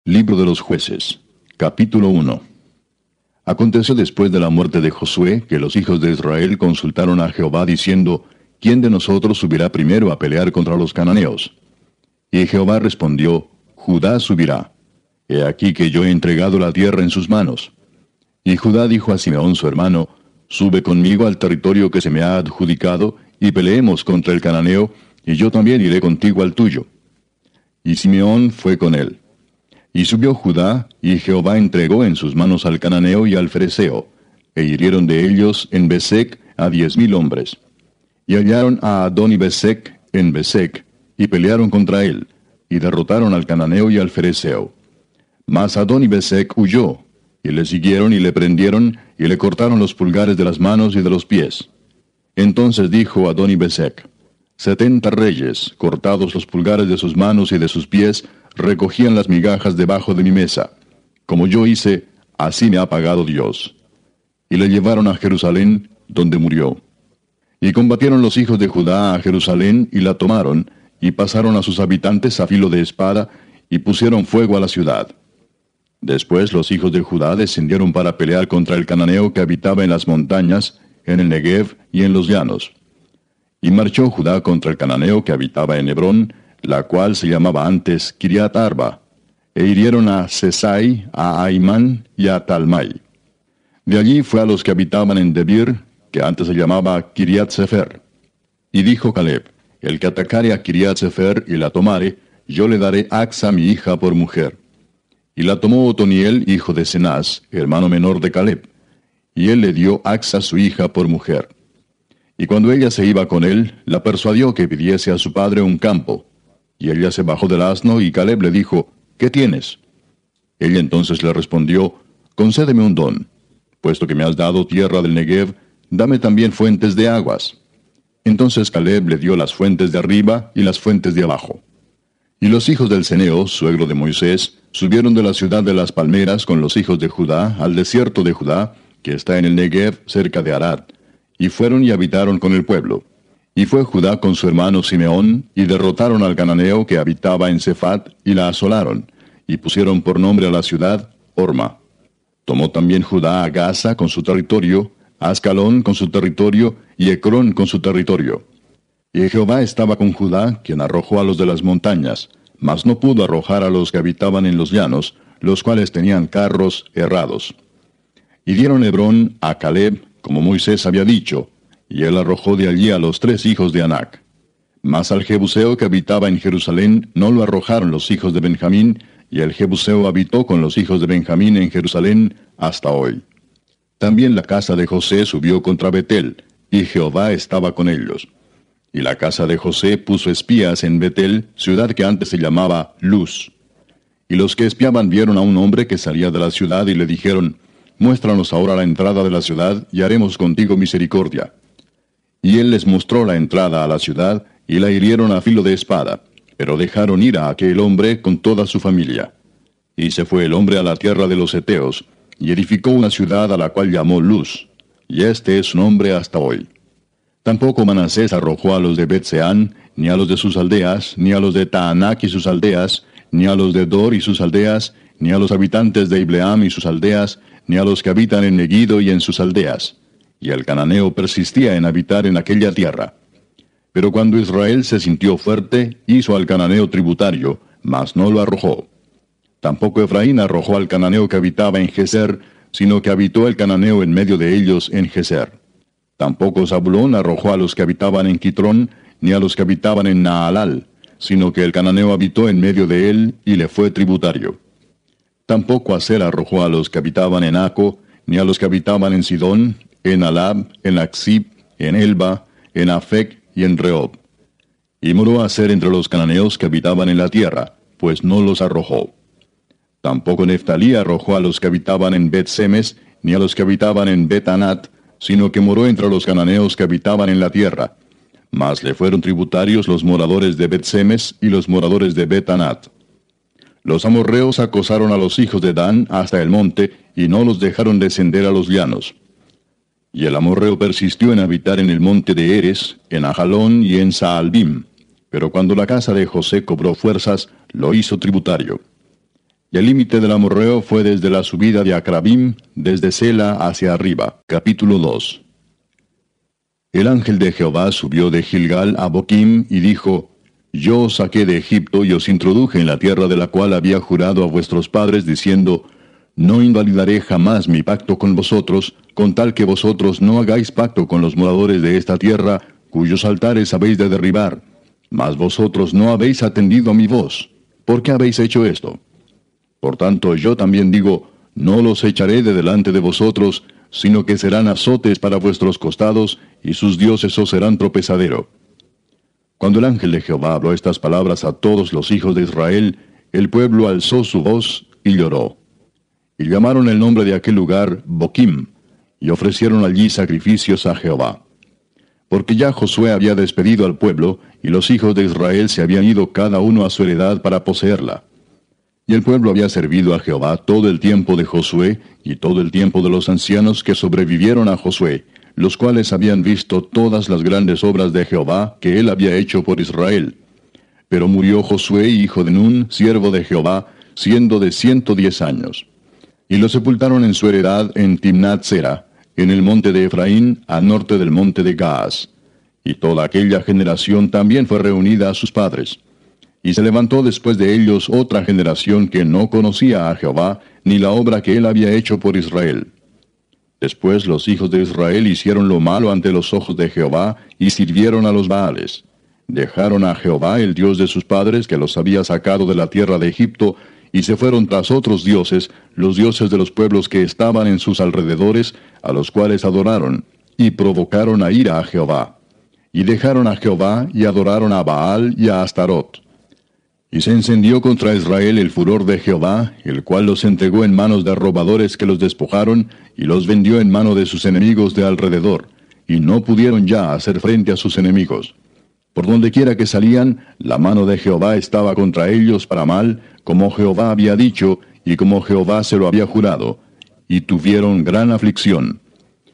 Libro de los Jueces, capítulo 1. Aconteció después de la muerte de Josué, que los hijos de Israel consultaron a Jehová diciendo, ¿quién de nosotros subirá primero a pelear contra los cananeos? Y Jehová respondió, Judá subirá. He aquí que yo he entregado la tierra en sus manos. Y Judá dijo a Simeón su hermano, Sube conmigo al territorio que se me ha adjudicado, y peleemos contra el cananeo, y yo también iré contigo al tuyo. Y Simeón fue con él. Y subió Judá, y Jehová entregó en sus manos al cananeo y al fereceo, e hirieron de ellos en Besec a 10,000 hombres. Y hallaron a Adoni-Besec en Besec, y pelearon contra él, y derrotaron al cananeo y al fereceo. Mas Adoni-Besec huyó, y le siguieron y le prendieron, y le cortaron los pulgares de las manos y de los pies. Entonces dijo Adoni-Besec, 70 reyes, cortados los pulgares de sus manos y de sus pies, recogían las migajas debajo de mi mesa. Como yo hice, así me ha pagado Dios. Y le llevaron a Jerusalén, donde murió. Y combatieron los hijos de Judá a Jerusalén, y la tomaron, y pasaron a sus habitantes a filo de espada, y pusieron fuego a la ciudad. Después los hijos de Judá descendieron para pelear contra el cananeo que habitaba en las montañas, en el Negev y en los llanos. Y marchó Judá contra el cananeo que habitaba en Hebrón, la cual se llamaba antes Kiriat Arba, e hirieron a Sesai, a Aimán y a Talmai. De allí fue a los que habitaban en Debir, que antes se llamaba Kiriat Sefer. Y dijo Caleb, el que atacare a Kiriat Sefer y la tomare, yo le daré Axa mi hija por mujer. Y la tomó Otoniel, hijo de Cenaz, hermano menor de Caleb, y él le dio Axa su hija por mujer. Y cuando ella se iba con él, la persuadió que pidiese a su padre un campo. Y ella se bajó del asno, y Caleb le dijo, ¿qué tienes? Ella entonces le respondió, concédeme un don. Puesto que me has dado tierra del Negev, dame también fuentes de aguas. Entonces Caleb le dio las fuentes de arriba y las fuentes de abajo. Y los hijos del Ceneo, suegro de Moisés, subieron de la ciudad de las palmeras con los hijos de Judá al desierto de Judá, que está en el Negev cerca de Arad, y fueron y habitaron con el pueblo. Y fue Judá con su hermano Simeón, y derrotaron al cananeo que habitaba en Cefat, y la asolaron, y pusieron por nombre a la ciudad Horma. Tomó también Judá a Gaza con su territorio, a Ascalón con su territorio, y Ecrón con su territorio. Y Jehová estaba con Judá, quien arrojó a los de las montañas, mas no pudo arrojar a los que habitaban en los llanos, los cuales tenían carros errados. Y dieron Hebrón a Caleb, como Moisés había dicho, y él arrojó de allí a los 3 hijos de Anac. Mas al Jebuseo que habitaba en Jerusalén no lo arrojaron los hijos de Benjamín, y el Jebuseo habitó con los hijos de Benjamín en Jerusalén hasta hoy. También la casa de José subió contra Betel, y Jehová estaba con ellos. Y la casa de José puso espías en Betel, ciudad que antes se llamaba Luz. Y los que espiaban vieron a un hombre que salía de la ciudad y le dijeron, muéstranos ahora la entrada de la ciudad, y haremos contigo misericordia. Y él les mostró la entrada a la ciudad, y la hirieron a filo de espada, pero dejaron ir a aquel hombre con toda su familia. Y se fue el hombre a la tierra de los Heteos, y edificó una ciudad a la cual llamó Luz, y este es su nombre hasta hoy. Tampoco Manasés arrojó a los de Bet-Seán, ni a los de sus aldeas, ni a los de Taanac y sus aldeas, ni a los de Dor y sus aldeas, ni a los habitantes de Ibleam y sus aldeas, ni a los que habitan en Megiddo y en sus aldeas. Y el cananeo persistía en habitar en aquella tierra. Pero cuando Israel se sintió fuerte, hizo al cananeo tributario, mas no lo arrojó. Tampoco Efraín arrojó al cananeo que habitaba en Geser, sino que habitó el cananeo en medio de ellos en Geser. Tampoco Zabulón arrojó a los que habitaban en Quitrón, ni a los que habitaban en Naalal, sino que el cananeo habitó en medio de él, y le fue tributario. Tampoco Aser arrojó a los que habitaban en Aco, ni a los que habitaban en Sidón, en Alab, en Aksib, en Elba, en Afec y en Rehob. Y moró Aser entre los cananeos que habitaban en la tierra, pues no los arrojó. Tampoco Neftalí arrojó a los que habitaban en Bet-Semes, ni a los que habitaban en Bet-Anat, sino que moró entre los cananeos que habitaban en la tierra. Mas le fueron tributarios los moradores de Bet-Semes y los moradores de Bet-Anat. Los amorreos acosaron a los hijos de Dan hasta el monte, y no los dejaron descender a los llanos. Y el amorreo persistió en habitar en el monte de Eres, en Ajalón y en Saalbim. Pero cuando la casa de José cobró fuerzas, lo hizo tributario. Y el límite del amorreo fue desde la subida de Acrabim, desde Sela hacia arriba. Capítulo 2. El ángel de Jehová subió de Gilgal a Boquim y dijo: Yo os saqué de Egipto y os introduje en la tierra de la cual había jurado a vuestros padres, diciendo: No invalidaré jamás mi pacto con vosotros, con tal que vosotros no hagáis pacto con los moradores de esta tierra, cuyos altares habéis de derribar. Mas vosotros no habéis atendido a mi voz. ¿Por qué habéis hecho esto? Por tanto, yo también digo: No los echaré de delante de vosotros, sino que serán azotes para vuestros costados, y sus dioses os serán tropezadero. Cuando el ángel de Jehová habló estas palabras a todos los hijos de Israel, el pueblo alzó su voz y lloró. Y llamaron el nombre de aquel lugar Boquim, y ofrecieron allí sacrificios a Jehová. Porque ya Josué había despedido al pueblo, y los hijos de Israel se habían ido cada uno a su heredad para poseerla. Y el pueblo había servido a Jehová todo el tiempo de Josué, y todo el tiempo de los ancianos que sobrevivieron a Josué, los cuales habían visto todas las grandes obras de Jehová que él había hecho por Israel. Pero murió Josué, hijo de Nun, siervo de Jehová, siendo de 110 años. Y lo sepultaron en su heredad en Timnat Sera, en el monte de Efraín, al norte del monte de Gaas. Y toda aquella generación también fue reunida a sus padres. Y se levantó después de ellos otra generación que no conocía a Jehová, ni la obra que él había hecho por Israel. Después los hijos de Israel hicieron lo malo ante los ojos de Jehová, y sirvieron a los Baales. Dejaron a Jehová, el Dios de sus padres, que los había sacado de la tierra de Egipto, y se fueron tras otros dioses, los dioses de los pueblos que estaban en sus alrededores, a los cuales adoraron, y provocaron a ira a Jehová. Y dejaron a Jehová, y adoraron a Baal y a Astarot. Y se encendió contra Israel el furor de Jehová, el cual los entregó en manos de robadores que los despojaron, y los vendió en mano de sus enemigos de alrededor, y no pudieron ya hacer frente a sus enemigos. Por donde quiera que salían, la mano de Jehová estaba contra ellos para mal, como Jehová había dicho, y como Jehová se lo había jurado, y tuvieron gran aflicción.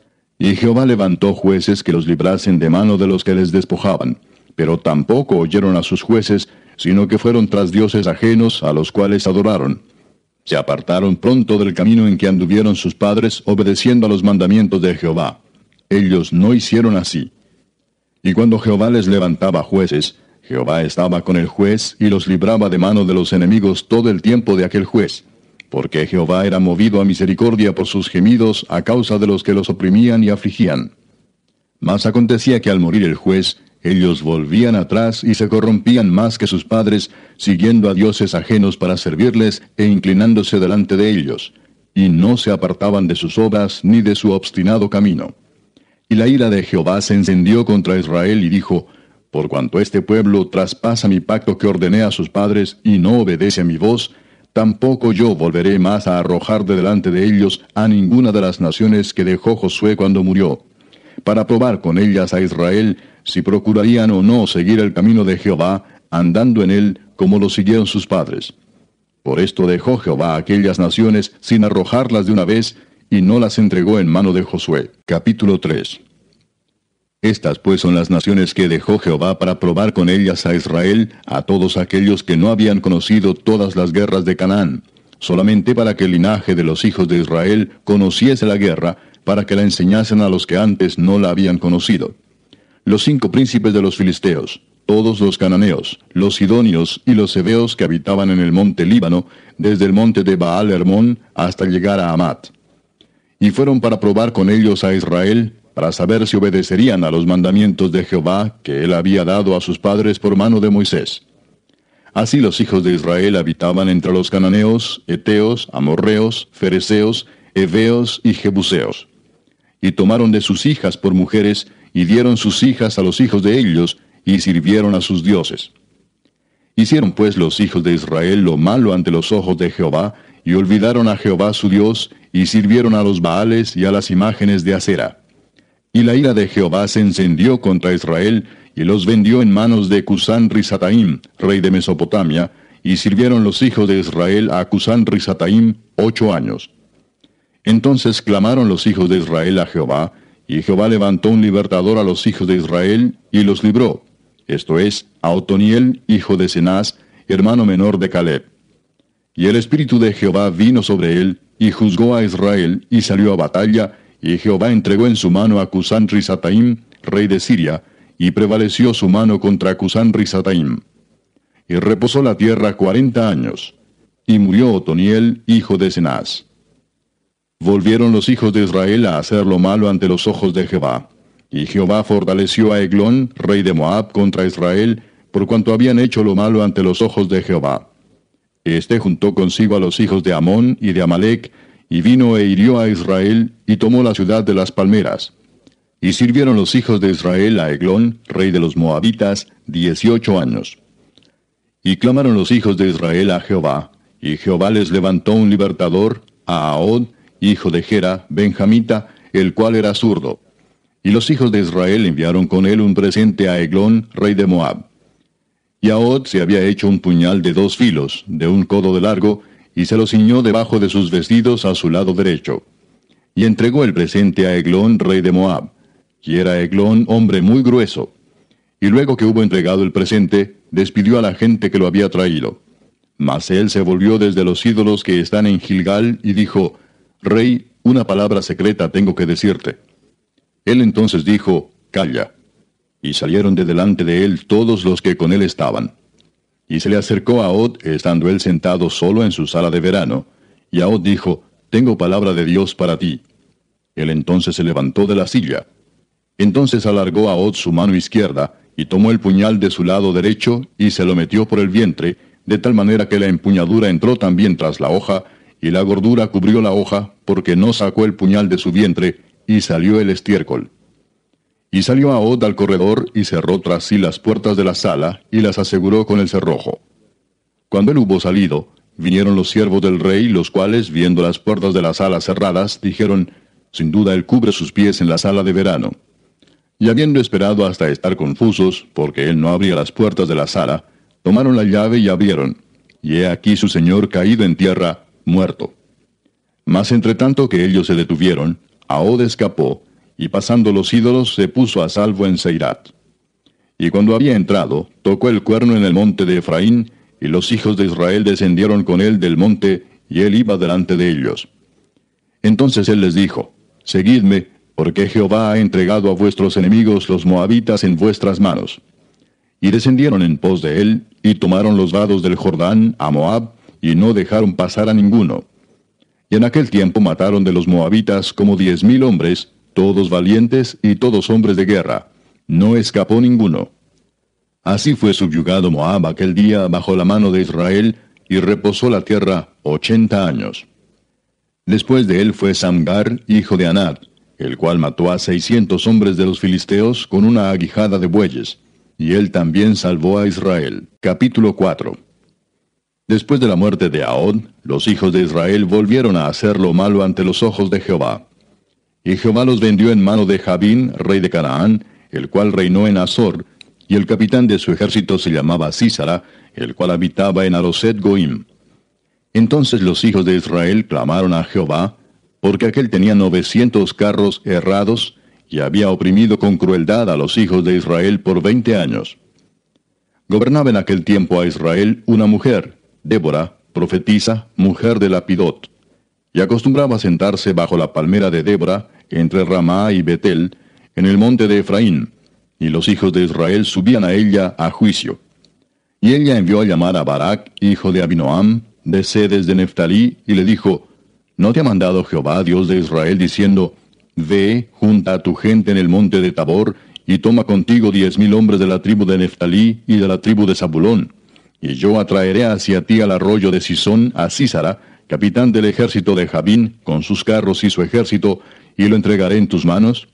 Y Jehová levantó jueces que los librasen de mano de los que les despojaban, pero tampoco oyeron a sus jueces, sino que fueron tras dioses ajenos, a los cuales adoraron. Se apartaron pronto del camino en que anduvieron sus padres, obedeciendo a los mandamientos de Jehová. Ellos no hicieron así. Y cuando Jehová les levantaba jueces, Jehová estaba con el juez, y los libraba de mano de los enemigos todo el tiempo de aquel juez, porque Jehová era movido a misericordia por sus gemidos a causa de los que los oprimían y afligían. Mas acontecía que al morir el juez, ellos volvían atrás y se corrompían más que sus padres, siguiendo a dioses ajenos para servirles e inclinándose delante de ellos, y no se apartaban de sus obras ni de su obstinado camino. Y la ira de Jehová se encendió contra Israel y dijo: Por cuanto este pueblo traspasa mi pacto que ordené a sus padres y no obedece a mi voz, tampoco yo volveré más a arrojar de delante de ellos a ninguna de las naciones que dejó Josué cuando murió, para probar con ellas a Israel si procurarían o no seguir el camino de Jehová, andando en él como lo siguieron sus padres. Por esto dejó Jehová a aquellas naciones sin arrojarlas de una vez, y no las entregó en mano de Josué. Capítulo 3. Estas pues son las naciones que dejó Jehová para probar con ellas a Israel, a todos aquellos que no habían conocido todas las guerras de Canaán, solamente para que el linaje de los hijos de Israel conociese la guerra, para que la enseñasen a los que antes no la habían conocido. Los 5 príncipes de los filisteos, todos los cananeos, los sidonios y los heveos que habitaban en el monte Líbano, desde el monte de Baal Hermón hasta llegar a Amat. Y fueron para probar con ellos a Israel, para saber si obedecerían a los mandamientos de Jehová que él había dado a sus padres por mano de Moisés. Así los hijos de Israel habitaban entre los cananeos, heteos, amorreos, fereceos, heveos y jebuseos. Y tomaron de sus hijas por mujeres, y dieron sus hijas a los hijos de ellos, y sirvieron a sus dioses. Hicieron pues los hijos de Israel lo malo ante los ojos de Jehová, y olvidaron a Jehová su Dios, y sirvieron a los Baales y a las imágenes de acera. Y la ira de Jehová se encendió contra Israel, y los vendió en manos de Cusán Risataim, rey de Mesopotamia, y sirvieron los hijos de Israel a Cusán Risataim 8 años. Entonces clamaron los hijos de Israel a Jehová, y Jehová levantó un libertador a los hijos de Israel, y los libró, esto es, a Otoniel, hijo de Cenaz, hermano menor de Caleb. Y el Espíritu de Jehová vino sobre él, y juzgó a Israel, y salió a batalla, y Jehová entregó en su mano a Cusán-Risataim, rey de Siria, y prevaleció su mano contra Cusán-Risataim. Y reposó la tierra 40 años, y murió Otoniel, hijo de Cenaz. Volvieron los hijos de Israel a hacer lo malo ante los ojos de Jehová. Y Jehová fortaleció a Eglón, rey de Moab, contra Israel, por cuanto habían hecho lo malo ante los ojos de Jehová. Este juntó consigo a los hijos de Amón y de Amalec, y vino e hirió a Israel, y tomó la ciudad de las palmeras. Y sirvieron los hijos de Israel a Eglón, rey de los Moabitas, 18 años. Y clamaron los hijos de Israel a Jehová, y Jehová les levantó un libertador, a Ahod, hijo de Gera, benjamita, el cual era zurdo. Y los hijos de Israel enviaron con él un presente a Eglón, rey de Moab. Y Ahod se había hecho un puñal de 2 filos, de 1 codo de largo, y se lo ciñó debajo de sus vestidos a su lado derecho. Y entregó el presente a Eglón, rey de Moab. Y era Eglón hombre muy grueso. Y luego que hubo entregado el presente, despidió a la gente que lo había traído. Mas él se volvió desde los ídolos que están en Gilgal, y dijo, Rey, una palabra secreta tengo que decirte. Él entonces dijo, Calla. Y salieron de delante de él todos los que con él estaban. Y se le acercó a Ahod, estando él sentado solo en su sala de verano. Y Ahod dijo, Tengo palabra de Dios para ti. Él entonces se levantó de la silla. Entonces alargó Ahod su mano izquierda, y tomó el puñal de su lado derecho, y se lo metió por el vientre, de tal manera que la empuñadura entró también tras la hoja, y la gordura cubrió la hoja, porque no sacó el puñal de su vientre, y salió el estiércol. Y salió Ahod al corredor, y cerró tras sí las puertas de la sala, y las aseguró con el cerrojo. Cuando él hubo salido, vinieron los siervos del rey, los cuales, viendo las puertas de la sala cerradas, dijeron, Sin duda él cubre sus pies en la sala de verano. Y habiendo esperado hasta estar confusos, porque él no abría las puertas de la sala, tomaron la llave y abrieron, y he aquí su señor caído en tierra, muerto. Mas entre tanto que ellos se detuvieron, Ahod escapó, y pasando los ídolos se puso a salvo en Seirat. Y cuando había entrado, tocó el cuerno en el monte de Efraín, y los hijos de Israel descendieron con él del monte, y él iba delante de ellos. Entonces él les dijo, Seguidme, porque Jehová ha entregado a vuestros enemigos los moabitas en vuestras manos. Y descendieron en pos de él, y tomaron los vados del Jordán a Moab, y no dejaron pasar a ninguno. Y en aquel tiempo mataron de los moabitas como 10,000 hombres, todos valientes y todos hombres de guerra. No escapó ninguno. Así fue subyugado Moab aquel día bajo la mano de Israel, y reposó la tierra 80 años. Después de él fue Samgar, hijo de Anat, el cual mató a 600 hombres de los filisteos con una aguijada de bueyes, y él también salvó a Israel. Capítulo 4. Después de la muerte de Ahod, los hijos de Israel volvieron a hacer lo malo ante los ojos de Jehová. Y Jehová los vendió en mano de Jabín, rey de Canaán, el cual reinó en Azor, y el capitán de su ejército se llamaba Sísara, el cual habitaba en Aroset Goim. Entonces los hijos de Israel clamaron a Jehová, porque aquel tenía 900 carros errados, y había oprimido con crueldad a los hijos de Israel por 20 años. Gobernaba en aquel tiempo a Israel una mujer, Débora, profetisa, mujer de Lapidot, y acostumbraba sentarse bajo la palmera de Débora, entre Ramá y Betel, en el monte de Efraín, y los hijos de Israel subían a ella a juicio. Y ella envió a llamar a Barak, hijo de Abinoam, de Sedes de Neftalí, y le dijo, ¿No te ha mandado Jehová, Dios de Israel, diciendo, Ve, junta a tu gente en el monte de Tabor, y toma contigo 10,000 hombres de la tribu de Neftalí y de la tribu de Zabulón, y yo atraeré hacia ti al arroyo de Sisón a Sísara, capitán del ejército de Jabín, con sus carros y su ejército, y lo entregaré en tus manos?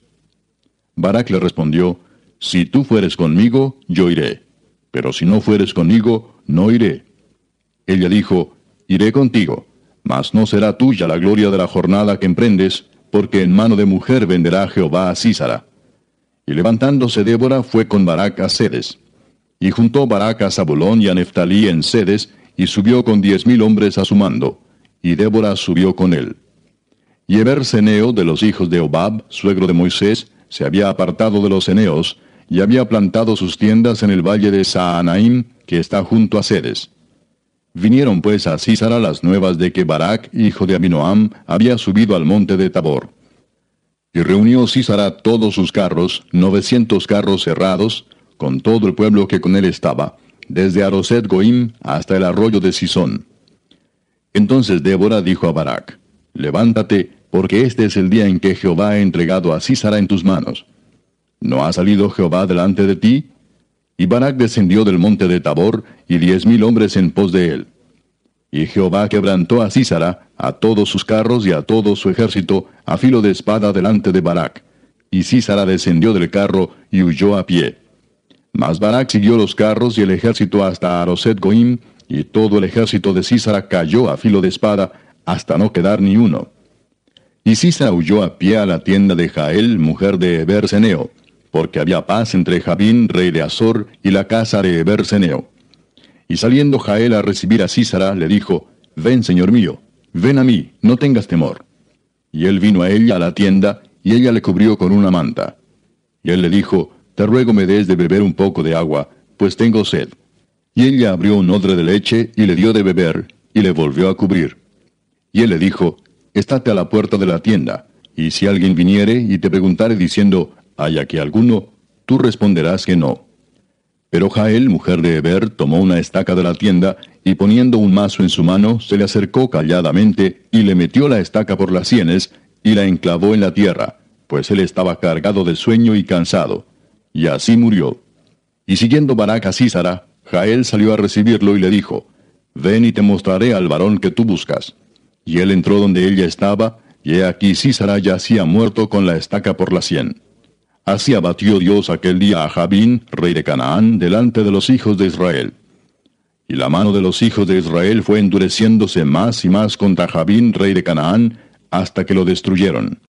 Barak le respondió, Si tú fueres conmigo, yo iré, pero si no fueres conmigo, no iré. Ella dijo, Iré contigo, mas no será tuya la gloria de la jornada que emprendes, porque en mano de mujer venderá Jehová a Sísara. Y levantándose Débora fue con Barak a Sedes. Y juntó Barak a Zabulón y a Neftalí en Sedes, y subió con 10,000 hombres a su mando, y Débora subió con él. Y Eber-Seneo de los hijos de Obab, suegro de Moisés, se había apartado de los eneos, y había plantado sus tiendas en el valle de Saanaim, que está junto a Sedes. Vinieron pues a Sísara las nuevas de que Barac, hijo de Abinoam, había subido al monte de Tabor. Y reunió Sísara todos sus carros, 900 carros cerrados, con todo el pueblo que con él estaba, desde Aroset Goim hasta el arroyo de Sisón. Entonces Débora dijo a Barac: Levántate, porque este es el día en que Jehová ha entregado a Sísara en tus manos. ¿No ha salido Jehová delante de ti? Y Barac descendió del monte de Tabor, y 10,000 hombres en pos de él. Y Jehová quebrantó a Sísara, a todos sus carros y a todo su ejército, a filo de espada delante de Barac. Y Sísara descendió del carro y huyó a pie. Mas Barac siguió los carros y el ejército hasta Aroset Goim, y todo el ejército de Sísara cayó a filo de espada, hasta no quedar ni uno. Y Sísara huyó a pie a la tienda de Jael, mujer de Heber Seneo, porque había paz entre Jabín, rey de Azor, y la casa de Heber Seneo. Y saliendo Jael a recibir a Sísara, le dijo: Ven, señor mío, ven a mí, no tengas temor. Y él vino a ella a la tienda, y ella le cubrió con una manta. Y él le dijo: Te ruego me des de beber un poco de agua, pues tengo sed. Y ella abrió un odre de leche, y le dio de beber, y le volvió a cubrir. Y él le dijo: Estate a la puerta de la tienda, y si alguien viniere y te preguntare diciendo: ¿Hay aquí alguno?, tú responderás que no. Pero Jael, mujer de Heber, tomó una estaca de la tienda, y poniendo un mazo en su mano, se le acercó calladamente, y le metió la estaca por las sienes, y la enclavó en la tierra, pues él estaba cargado de sueño y cansado. Y así murió. Y siguiendo Barac a Sísara, Jael salió a recibirlo y le dijo: Ven y te mostraré al varón que tú buscas. Y él entró donde ella estaba, y he aquí Sísara yacía muerto con la estaca por la sien. Así abatió Dios aquel día a Jabín, rey de Canaán, delante de los hijos de Israel. Y la mano de los hijos de Israel fue endureciéndose más y más contra Jabín, rey de Canaán, hasta que lo destruyeron.